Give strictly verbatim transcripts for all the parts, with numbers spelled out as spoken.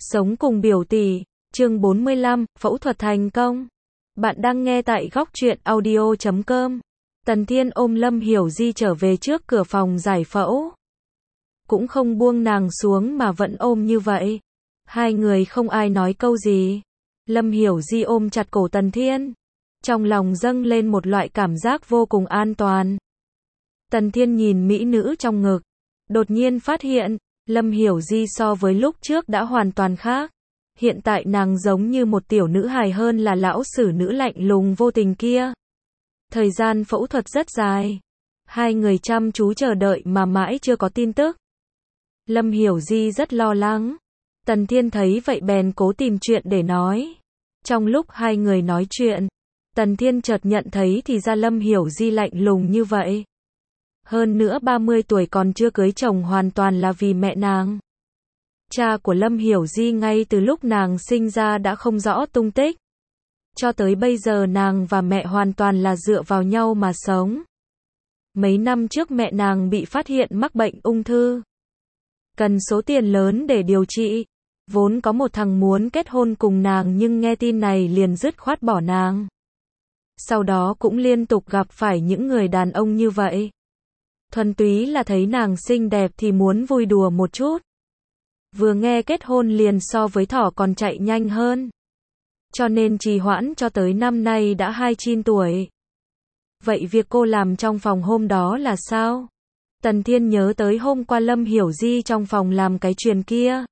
Sống cùng biểu tỷ, chương bốn mươi lăm, phẫu thuật thành công. Bạn đang nghe tại góc truyện audio chấm com. Tần Thiên ôm Lâm Hiểu Di trở về trước cửa phòng giải phẫu. Cũng không buông nàng xuống mà vẫn ôm như vậy. Hai người không ai nói câu gì. Lâm Hiểu Di ôm chặt cổ Tần Thiên. Trong lòng dâng lên một loại cảm giác vô cùng an toàn. Tần Thiên nhìn mỹ nữ trong ngực. Đột nhiên phát hiện, Lâm Hiểu Di so với lúc trước đã hoàn toàn khác. Hiện tại nàng giống như một tiểu nữ hài hơn là lão sử nữ lạnh lùng vô tình kia. Thời gian phẫu thuật rất dài. Hai người chăm chú chờ đợi mà mãi chưa có tin tức. Lâm Hiểu Di rất lo lắng. Tần Thiên thấy vậy bèn cố tìm chuyện để nói. Trong lúc hai người nói chuyện, Tần Thiên chợt nhận thấy thì ra Lâm Hiểu Di lạnh lùng như vậy. Hơn nữa ba mươi tuổi còn chưa cưới chồng hoàn toàn là vì mẹ nàng. Cha của Lâm Hiểu Di ngay từ lúc nàng sinh ra đã không rõ tung tích. Cho tới bây giờ nàng và mẹ hoàn toàn là dựa vào nhau mà sống. Mấy năm trước mẹ nàng bị phát hiện mắc bệnh ung thư. Cần số tiền lớn để điều trị. Vốn có một thằng muốn kết hôn cùng nàng nhưng nghe tin này liền dứt khoát bỏ nàng. Sau đó cũng liên tục gặp phải những người đàn ông như vậy. Thuần túy là thấy nàng xinh đẹp thì muốn vui đùa một chút. Vừa nghe kết hôn liền so với thỏ còn chạy nhanh hơn. Cho nên trì hoãn cho tới năm nay đã hai mươi chín tuổi. Vậy việc cô làm trong phòng hôm đó là sao? Tần Thiên nhớ tới hôm qua Lâm Hiểu Di trong phòng làm cái chuyện kia.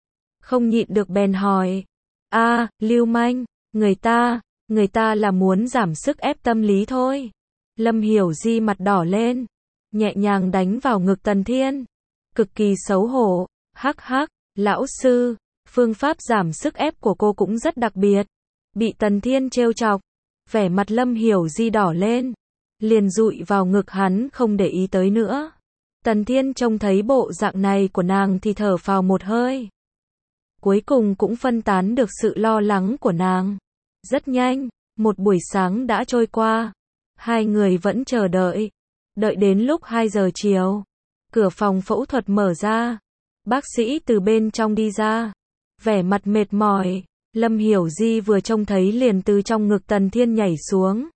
Không nhịn được bèn hỏi. A, à, lưu manh, người ta, người ta là muốn giảm sức ép tâm lý thôi. Lâm Hiểu Di mặt đỏ lên. Nhẹ nhàng đánh vào ngực Tần Thiên. Cực kỳ xấu hổ. Hắc hắc, lão sư, phương pháp giảm sức ép của cô cũng rất đặc biệt. Bị Tần Thiên trêu chọc. Vẻ mặt Lâm Hiểu Di đỏ lên. Liền dụi vào ngực hắn không để ý tới nữa. Tần Thiên trông thấy bộ dạng này của nàng thì thở phào một hơi. Cuối cùng cũng phân tán được sự lo lắng của nàng. Rất nhanh, một buổi sáng đã trôi qua. Hai người vẫn chờ đợi. Đợi đến lúc hai giờ chiều. Cửa phòng phẫu thuật mở ra. Bác sĩ từ bên trong đi ra. Vẻ mặt mệt mỏi. Lâm Hiểu Di vừa trông thấy liền từ trong ngực Tần Thiên nhảy xuống.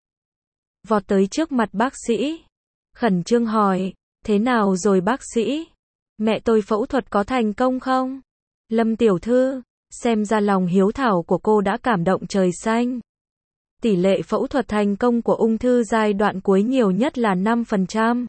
Vọt tới trước mặt bác sĩ. Khẩn trương hỏi. Thế nào rồi bác sĩ? Mẹ tôi phẫu thuật có thành công không? Lâm tiểu thư, xem ra lòng hiếu thảo của cô đã cảm động trời xanh. Tỷ lệ phẫu thuật thành công của ung thư giai đoạn cuối nhiều nhất là năm phần trăm.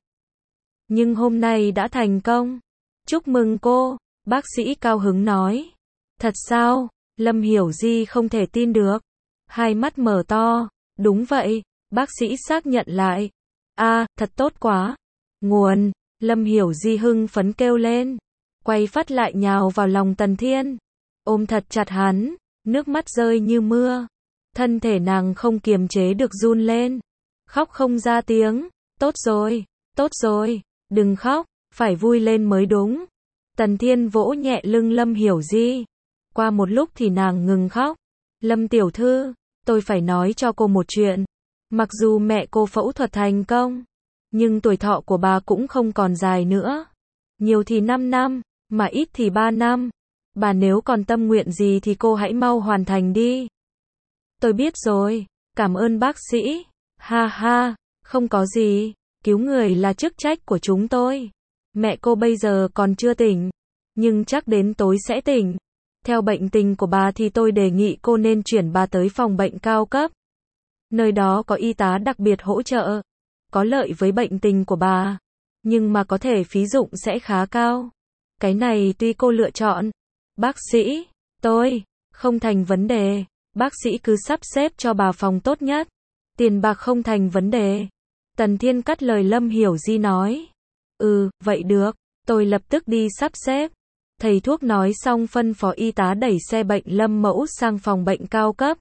Nhưng hôm nay đã thành công. Chúc mừng cô, bác sĩ cao hứng nói. Thật sao? Lâm Hiểu Di không thể tin được. Hai mắt mở to. Đúng vậy, bác sĩ xác nhận lại. A, à, thật tốt quá. Nguồn, Lâm Hiểu Di hưng phấn kêu lên. Quay phát lại nhào vào lòng Tần Thiên. Ôm thật chặt hắn, nước mắt rơi như mưa. Thân thể nàng không kiềm chế được run lên. Khóc không ra tiếng. Tốt rồi, tốt rồi, đừng khóc, phải vui lên mới đúng. Tần Thiên vỗ nhẹ lưng Lâm Hiểu Di. Qua một lúc thì nàng ngừng khóc. Lâm tiểu thư, tôi phải nói cho cô một chuyện. Mặc dù mẹ cô phẫu thuật thành công, nhưng tuổi thọ của bà cũng không còn dài nữa. Nhiều thì năm năm, mà ít thì ba năm. Bà nếu còn tâm nguyện gì thì cô hãy mau hoàn thành đi. Tôi biết rồi, cảm ơn bác sĩ. Ha ha, không có gì, cứu người là chức trách của chúng tôi. Mẹ cô bây giờ còn chưa tỉnh, nhưng chắc đến tối sẽ tỉnh. Theo bệnh tình của bà thì tôi đề nghị cô nên chuyển bà tới phòng bệnh cao cấp. Nơi đó có y tá đặc biệt hỗ trợ. Có lợi với bệnh tình của bà, nhưng mà có thể phí dụng sẽ khá cao. Cái này tuy cô lựa chọn. Bác sĩ, tôi, không thành vấn đề. Bác sĩ cứ sắp xếp cho bà phòng tốt nhất. Tiền bạc không thành vấn đề. Tần Thiên cắt lời Lâm Hiểu Di nói. Ừ, vậy được, tôi lập tức đi sắp xếp. Thầy thuốc nói xong phân phó y tá đẩy xe bệnh Lâm Mẫu sang phòng bệnh cao cấp.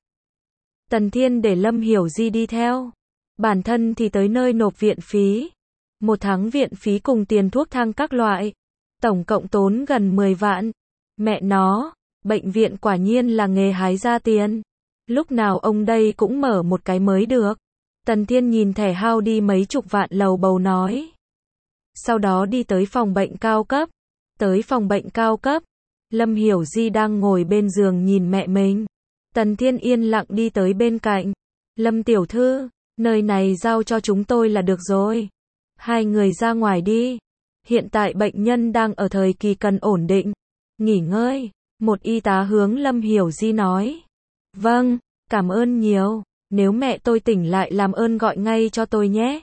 Tần Thiên để Lâm Hiểu Di đi theo. Bản thân thì tới nơi nộp viện phí. Một tháng viện phí cùng tiền thuốc thang các loại. Tổng cộng tốn gần mười vạn. Mẹ nó, bệnh viện quả nhiên là nghề hái ra tiền. Lúc nào ông đây cũng mở một cái mới được. Tần Thiên nhìn thẻ hao đi mấy chục vạn lầu bầu nói. Sau đó đi tới phòng bệnh cao cấp. Tới phòng bệnh cao cấp. Lâm Hiểu Di đang ngồi bên giường nhìn mẹ mình. Tần Thiên yên lặng đi tới bên cạnh. Lâm tiểu thư, nơi này giao cho chúng tôi là được rồi. Hai người ra ngoài đi. Hiện tại bệnh nhân đang ở thời kỳ cần ổn định. Nghỉ ngơi. Một y tá hướng Lâm Hiểu Di nói. Vâng, cảm ơn nhiều. Nếu mẹ tôi tỉnh lại làm ơn gọi ngay cho tôi nhé.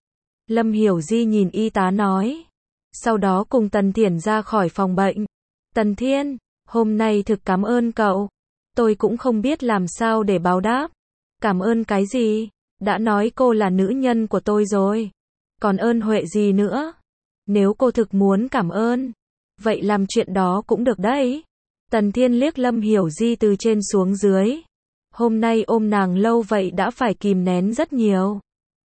Lâm Hiểu Di nhìn y tá nói. Sau đó cùng Tần Thiển ra khỏi phòng bệnh. Tần Thiên, hôm nay thực cảm ơn cậu. Tôi cũng không biết làm sao để báo đáp. Cảm ơn cái gì? Đã nói cô là nữ nhân của tôi rồi. Còn ơn huệ gì nữa? Nếu cô thực muốn cảm ơn, vậy làm chuyện đó cũng được đấy. Tần Thiên liếc Lâm Hiểu Di từ trên xuống dưới. Hôm nay ôm nàng lâu vậy đã phải kìm nén rất nhiều.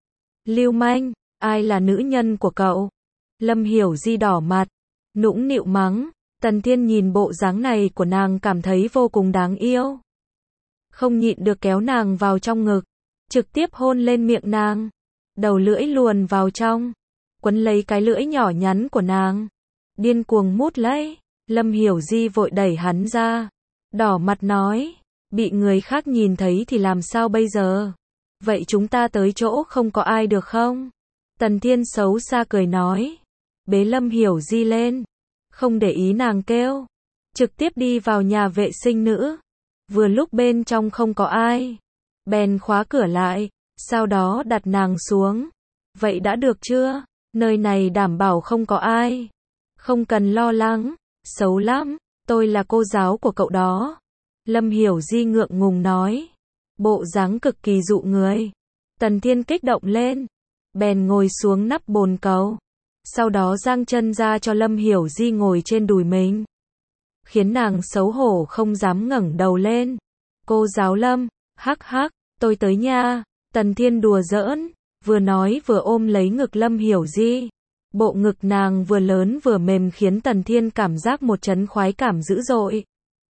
Lưu manh, ai là nữ nhân của cậu? Lâm Hiểu Di đỏ mặt, nũng nịu mắng. Tần Thiên nhìn bộ dáng này của nàng cảm thấy vô cùng đáng yêu. Không nhịn được kéo nàng vào trong ngực, trực tiếp hôn lên miệng nàng. Đầu lưỡi luồn vào trong, quấn lấy cái lưỡi nhỏ nhắn của nàng. Điên cuồng mút lấy. Lâm Hiểu Di vội đẩy hắn ra. Đỏ mặt nói, bị người khác nhìn thấy thì làm sao bây giờ? Vậy chúng ta tới chỗ không có ai được không? Tần Thiên xấu xa cười nói. Bế Lâm Hiểu Di lên. Không để ý nàng kêu. Trực tiếp đi vào nhà vệ sinh nữ. Vừa lúc bên trong không có ai. Bèn khóa cửa lại. Sau đó đặt nàng xuống. Vậy đã được chưa? Nơi này đảm bảo không có ai. Không cần lo lắng. Xấu lắm. Tôi là cô giáo của cậu đó. Lâm Hiểu Di ngượng ngùng nói. Bộ dáng cực kỳ dụ người. Tần Thiên kích động lên. Bèn ngồi xuống nắp bồn cầu. Sau đó giang chân ra cho Lâm Hiểu Di ngồi trên đùi mình. Khiến nàng xấu hổ không dám ngẩng đầu lên. Cô giáo Lâm, hắc hắc, tôi tới nha. Tần Thiên đùa giỡn, vừa nói vừa ôm lấy ngực Lâm Hiểu Di. Bộ ngực nàng vừa lớn vừa mềm khiến Tần Thiên cảm giác một chấn khoái cảm dữ dội.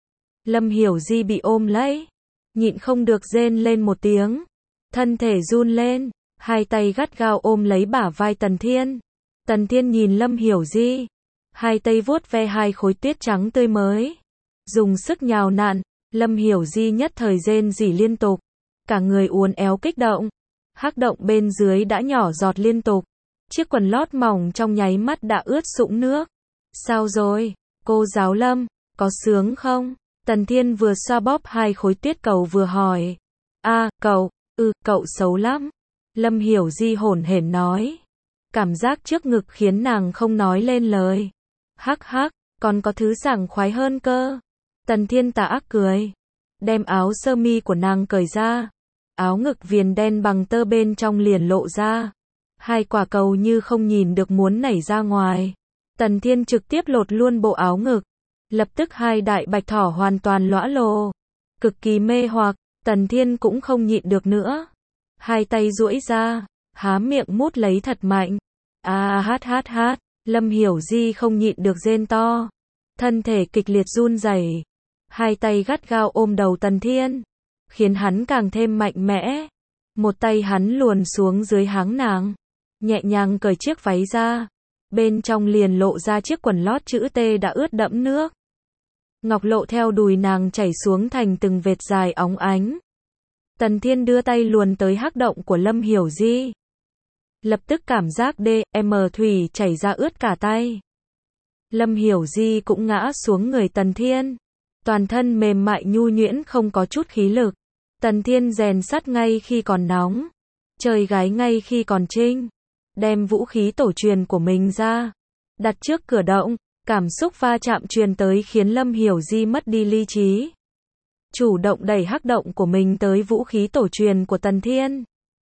Lâm Hiểu Di bị ôm lấy, nhịn không được rên lên một tiếng. Thân thể run lên, hai tay gắt gao ôm lấy bả vai Tần Thiên. Tần Thiên nhìn Lâm Hiểu Di, hai tay vuốt ve hai khối tuyết trắng tươi mới. Dùng sức nhào nặn, Lâm Hiểu Di nhất thời rên rỉ liên tục. Cả người uốn éo kích động. Hắc động bên dưới đã nhỏ giọt liên tục. Chiếc quần lót mỏng trong nháy mắt đã ướt sũng nước. Sao rồi, cô giáo Lâm, có sướng không? Tần Thiên vừa xoa bóp hai khối tuyết cầu vừa hỏi. A, à, cậu, ừ, cậu xấu lắm. Lâm Hiểu Di hổn hển nói. Cảm giác trước ngực khiến nàng không nói lên lời. Hắc hắc, còn có thứ sảng khoái hơn cơ. Tần Thiên tà ác cười. Đem áo sơ mi của nàng cởi ra. Áo ngực viền đen bằng tơ bên trong liền lộ ra. Hai quả cầu như không nhìn được muốn nảy ra ngoài. Tần Thiên trực tiếp lột luôn bộ áo ngực. Lập tức hai đại bạch thỏ hoàn toàn lõa lồ. Cực kỳ mê hoặc, Tần Thiên cũng không nhịn được nữa. Hai tay duỗi ra, há miệng mút lấy thật mạnh. À hát hát hát, Lâm Hiểu Di không nhịn được rên to. Thân thể kịch liệt run rẩy. Hai tay gắt gao ôm đầu Tần Thiên, khiến hắn càng thêm mạnh mẽ. Một tay hắn luồn xuống dưới háng nàng, nhẹ nhàng cởi chiếc váy ra. Bên trong liền lộ ra chiếc quần lót chữ T đã ướt đẫm nước. Ngọc lộ theo đùi nàng chảy xuống thành từng vệt dài óng ánh. Tần Thiên đưa tay luồn tới hắc động của Lâm Hiểu Di. Lập tức cảm giác D.M thủy chảy ra ướt cả tay. Lâm Hiểu Di cũng ngã xuống người Tần Thiên. Toàn thân mềm mại nhu nhuyễn không có chút khí lực. Tần Thiên rèn sắt ngay khi còn nóng. Chơi gái ngay khi còn trinh. Đem vũ khí tổ truyền của mình ra. Đặt trước cửa động. Cảm xúc va chạm truyền tới khiến Lâm Hiểu Di mất đi lý trí. Chủ động đẩy hắc động của mình tới vũ khí tổ truyền của Tần Thiên.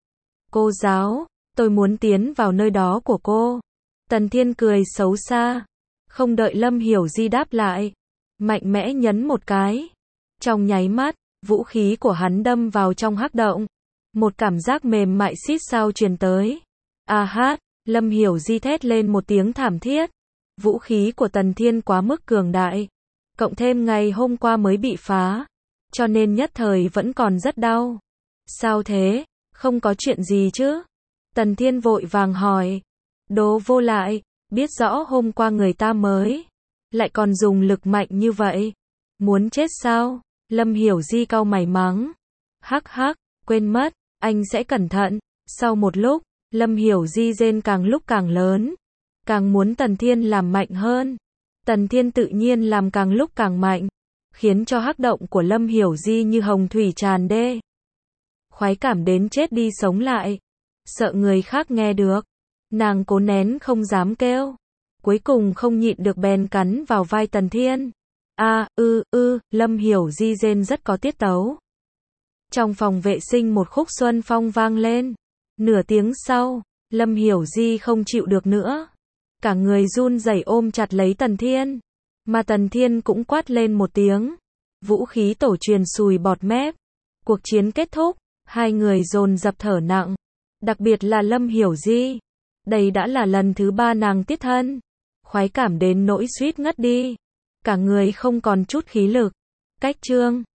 Cô giáo, tôi muốn tiến vào nơi đó của cô. Tần Thiên cười xấu xa. Không đợi Lâm Hiểu Di đáp lại. Mạnh mẽ nhấn một cái. Trong nháy mắt, vũ khí của hắn đâm vào trong hắc động. Một cảm giác mềm mại xít sao truyền tới. À hát, Lâm Hiểu Di thét lên một tiếng thảm thiết. Vũ khí của Tần Thiên quá mức cường đại. Cộng thêm ngày hôm qua mới bị phá. Cho nên nhất thời vẫn còn rất đau. Sao thế? Không có chuyện gì chứ? Tần Thiên vội vàng hỏi. Đồ vô lại, biết rõ hôm qua người ta mới lại còn dùng lực mạnh như vậy. Muốn chết sao? Lâm Hiểu Di cau mày mắng. Hắc hắc, quên mất, anh sẽ cẩn thận. Sau một lúc, Lâm Hiểu Di rên càng lúc càng lớn, càng muốn Tần Thiên làm mạnh hơn. Tần Thiên tự nhiên làm càng lúc càng mạnh, khiến cho hắc động của Lâm Hiểu Di như hồng thủy tràn đê. Khoái cảm đến chết đi sống lại. Sợ người khác nghe được, nàng cố nén không dám kêu. Cuối cùng không nhịn được bèn cắn vào vai Tần Thiên. A, ư, ư, Lâm Hiểu Di rên rất có tiết tấu. Trong phòng vệ sinh một khúc Xuân Phong vang lên. Nửa tiếng sau, Lâm Hiểu Di không chịu được nữa. Cả người run rẩy ôm chặt lấy Tần Thiên. Mà Tần Thiên cũng quát lên một tiếng. Vũ khí tổ truyền sùi bọt mép. Cuộc chiến kết thúc, hai người dồn dập thở nặng. Đặc biệt là Lâm Hiểu Di. Đây đã là lần thứ ba nàng tiết thân. Khoái cảm đến nỗi suýt ngất đi. Cả người không còn chút khí lực. Cách chương